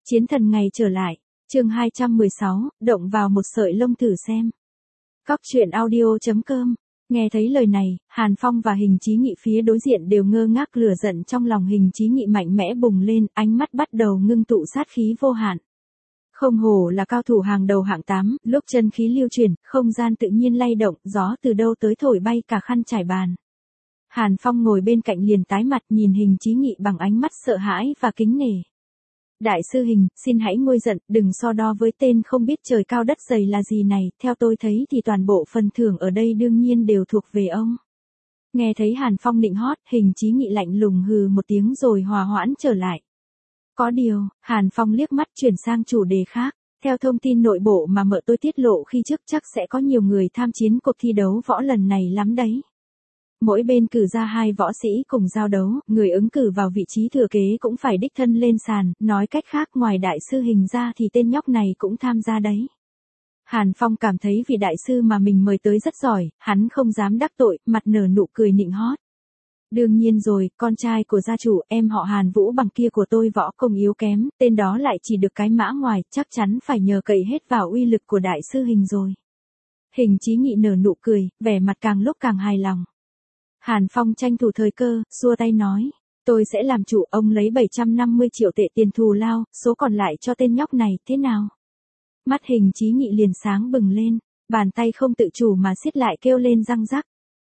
Chiến thần ngày trở lại, chương 216, động vào một sợi lông thử xem. Cóc truyện audio.com. Nghe thấy lời này, Hàn Phong và Hình Chí Nghị phía đối diện đều ngơ ngác, lửa giận trong lòng Hình Chí Nghị mạnh mẽ bùng lên, ánh mắt bắt đầu ngưng tụ sát khí vô hạn. Không hổ là cao thủ hàng đầu hạng 8, lúc chân khí lưu chuyển, không gian tự nhiên lay động, gió từ đâu tới thổi bay cả khăn trải bàn. Hàn Phong ngồi bên cạnh liền tái mặt nhìn Hình Chí Nghị bằng ánh mắt sợ hãi và kính nể. Đại sư Hình, xin hãy nguôi giận, đừng so đo với tên không biết trời cao đất dày là gì này, theo tôi thấy thì toàn bộ phần thưởng ở đây đương nhiên đều thuộc về ông. Nghe thấy Hàn Phong nịnh hót, Hình Chí Nghị lạnh lùng hừ một tiếng rồi hòa hoãn trở lại. Có điều, Hàn Phong liếc mắt chuyển sang chủ đề khác, theo thông tin nội bộ mà mợ tôi tiết lộ khi trước chắc sẽ có nhiều người tham chiến cuộc thi đấu võ lần này lắm đấy. Mỗi bên cử ra 2 võ sĩ cùng giao đấu, người ứng cử vào vị trí thừa kế cũng phải đích thân lên sàn, nói cách khác ngoài đại sư Hình ra thì tên nhóc này cũng tham gia đấy. Hàn Phong cảm thấy vị đại sư mà mình mời tới rất giỏi, hắn không dám đắc tội, mặt nở nụ cười nịnh hót. Đương nhiên rồi, con trai của gia chủ, em họ Hàn Vũ bằng kia của tôi võ công yếu kém, tên đó lại chỉ được cái mã ngoài, chắc chắn phải nhờ cậy hết vào uy lực của đại sư Hình rồi. Hình Chí Nghị nở nụ cười, vẻ mặt càng lúc càng hài lòng. Hàn Phong tranh thủ thời cơ, xua tay nói, tôi sẽ làm chủ, ông lấy 750 triệu tệ tiền thù lao, số còn lại cho tên nhóc này, thế nào? Mắt Hình Chí Nghị liền sáng bừng lên, bàn tay không tự chủ mà siết lại kêu lên răng rắc.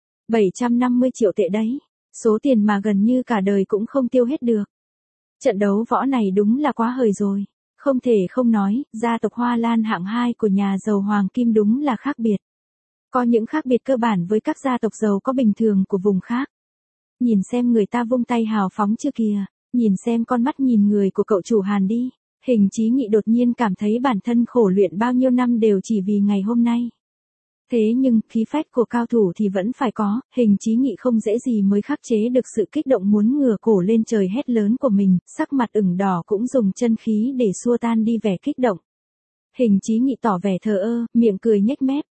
750 triệu tệ đấy, số tiền mà gần như cả đời cũng không tiêu hết được. Trận đấu võ này đúng là quá hời rồi, không thể không nói, gia tộc Hoa Lan hạng 2 của nhà giàu Hoàng Kim đúng là khác biệt. Có những khác biệt cơ bản với các gia tộc giàu có bình thường của vùng khác. Nhìn xem người ta vung tay hào phóng chưa kìa, nhìn xem con mắt nhìn người của cậu chủ Hàn đi. Hình Chí Nghị đột nhiên cảm thấy bản thân khổ luyện bao nhiêu năm đều chỉ vì ngày hôm nay. Thế nhưng, khí phách của cao thủ thì vẫn phải có, Hình Chí Nghị không dễ gì mới khắc chế được sự kích động muốn ngửa cổ lên trời hét lớn của mình, sắc mặt ửng đỏ cũng dùng chân khí để xua tan đi vẻ kích động. Hình Chí Nghị tỏ vẻ thờ ơ, miệng cười nhếch mép.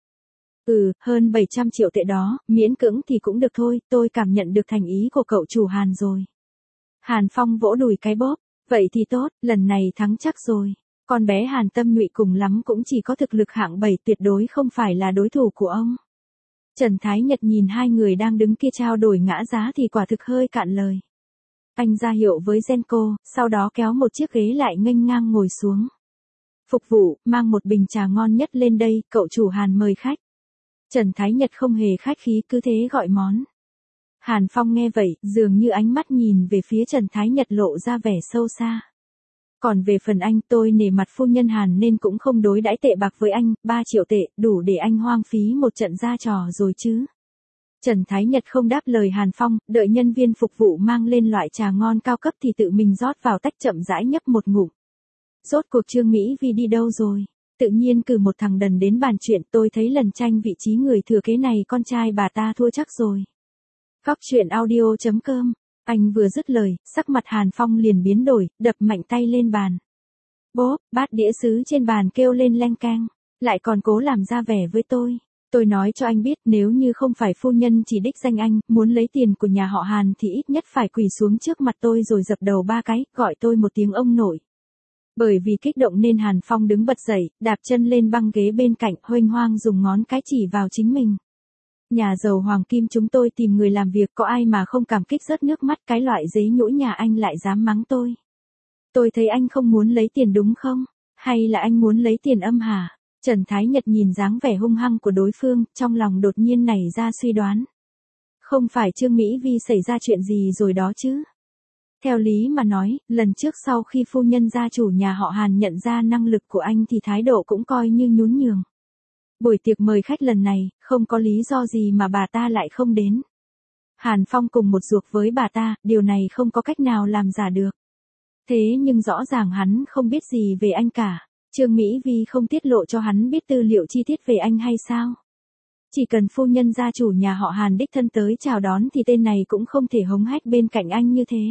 Hơn 700 triệu tệ đó, miễn cưỡng thì cũng được thôi, tôi cảm nhận được thành ý của cậu chủ Hàn rồi. Hàn Phong vỗ đùi cái bóp, vậy thì tốt, lần này thắng chắc rồi. Con bé Hàn Tâm Nhụy cùng lắm cũng chỉ có thực lực hạng 7, tuyệt đối không phải là đối thủ của ông. Trần Thái Nhật nhìn hai người đang đứng kia trao đổi ngã giá thì quả thực hơi cạn lời. Anh ra hiệu với Genco, sau đó kéo một chiếc ghế lại nghênh ngang ngồi xuống. Phục vụ, mang một bình trà ngon nhất lên đây, cậu chủ Hàn mời khách. Trần Thái Nhật không hề khách khí cứ thế gọi món. Hàn Phong nghe vậy, dường như ánh mắt nhìn về phía Trần Thái Nhật lộ ra vẻ sâu xa. Còn về phần anh, tôi nể mặt phu nhân Hàn nên cũng không đối đãi tệ bạc với anh, 3 triệu tệ, đủ để anh hoang phí một trận ra trò rồi chứ. Trần Thái Nhật không đáp lời Hàn Phong, đợi nhân viên phục vụ mang lên loại trà ngon cao cấp thì tự mình rót vào tách chậm rãi nhấp một ngụm. Rốt cuộc Trương Mỹ Vi đi đâu rồi? Tự nhiên cử một thằng đần đến bàn chuyện, tôi thấy lần tranh vị trí người thừa kế này con trai bà ta thua chắc rồi. Cóc truyện audio.com. Anh vừa dứt lời, sắc mặt Hàn Phong liền biến đổi, đập mạnh tay lên bàn. Bốp, bát đĩa sứ trên bàn kêu lên leng keng, lại còn cố làm ra vẻ với tôi. Tôi nói cho anh biết, nếu như không phải phu nhân chỉ đích danh anh, muốn lấy tiền của nhà họ Hàn thì ít nhất phải quỳ xuống trước mặt tôi rồi dập đầu 3 cái, gọi tôi một tiếng ông nội. Bởi vì kích động nên Hàn Phong đứng bật dậy, đạp chân lên băng ghế bên cạnh, huênh hoang dùng ngón cái chỉ vào chính mình. Nhà giàu Hoàng Kim chúng tôi tìm người làm việc, có ai mà không cảm kích rớt nước mắt, cái loại dế nhũi nhà anh lại dám mắng tôi. Tôi thấy anh không muốn lấy tiền đúng không? Hay là anh muốn lấy tiền âm hả? Trần Thái Nhật nhìn dáng vẻ hung hăng của đối phương, trong lòng đột nhiên nảy ra suy đoán. Không phải Trương Mỹ Vi xảy ra chuyện gì rồi đó chứ? Theo lý mà nói, lần trước sau khi phu nhân gia chủ nhà họ Hàn nhận ra năng lực của anh thì thái độ cũng coi như nhún nhường. Buổi tiệc mời khách lần này, không có lý do gì mà bà ta lại không đến. Hàn Phong cùng một ruột với bà ta, điều này không có cách nào làm giả được. Thế nhưng rõ ràng hắn không biết gì về anh cả. Trương Mỹ Vi không tiết lộ cho hắn biết tư liệu chi tiết về anh hay sao? Chỉ cần phu nhân gia chủ nhà họ Hàn đích thân tới chào đón thì tên này cũng không thể hống hách bên cạnh anh như thế.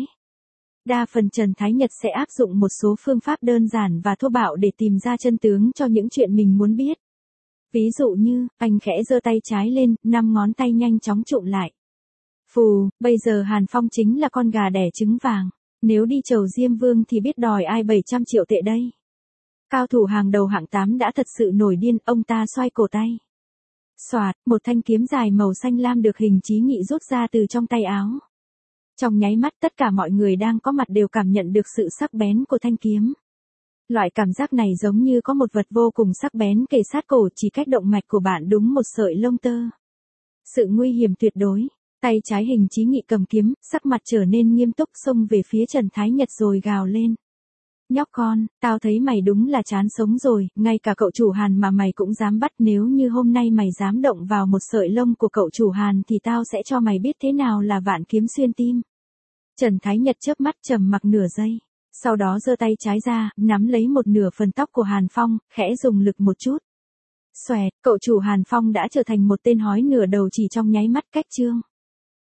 Đa phần Trần Thái Nhật sẽ áp dụng một số phương pháp đơn giản và thô bạo để tìm ra chân tướng cho những chuyện mình muốn biết. Ví dụ như, anh khẽ giơ tay trái lên, 5 ngón tay nhanh chóng trụm lại. Phù, bây giờ Hàn Phong chính là con gà đẻ trứng vàng. Nếu đi chầu Diêm Vương thì biết đòi ai 700 triệu tệ đây. Cao thủ hàng đầu hạng 8 đã thật sự nổi điên, ông ta xoay cổ tay. Xoạt, một thanh kiếm dài màu xanh lam được Hình Chí Nghị rút ra từ trong tay áo. Trong nháy mắt tất cả mọi người đang có mặt đều cảm nhận được sự sắc bén của thanh kiếm. Loại cảm giác này giống như có một vật vô cùng sắc bén kề sát cổ, chỉ cách động mạch của bạn đúng một sợi lông tơ. Sự nguy hiểm tuyệt đối. Tay trái Hình Chí Nghị cầm kiếm, sắc mặt trở nên nghiêm túc, xông về phía Trần Thái Nhật rồi gào lên. Nhóc con, tao thấy mày đúng là chán sống rồi, ngay cả cậu chủ Hàn mà mày cũng dám bắt, nếu như hôm nay mày dám động vào một sợi lông của cậu chủ Hàn thì tao sẽ cho mày biết thế nào là vạn kiếm xuyên tim. Trần Thái Nhật chớp mắt trầm mặc nửa giây, sau đó giơ tay trái ra, nắm lấy một nửa phần tóc của Hàn Phong, khẽ dùng lực một chút. Xoẹt, cậu chủ Hàn Phong đã trở thành một tên hói nửa đầu chỉ trong nháy mắt. Cách chương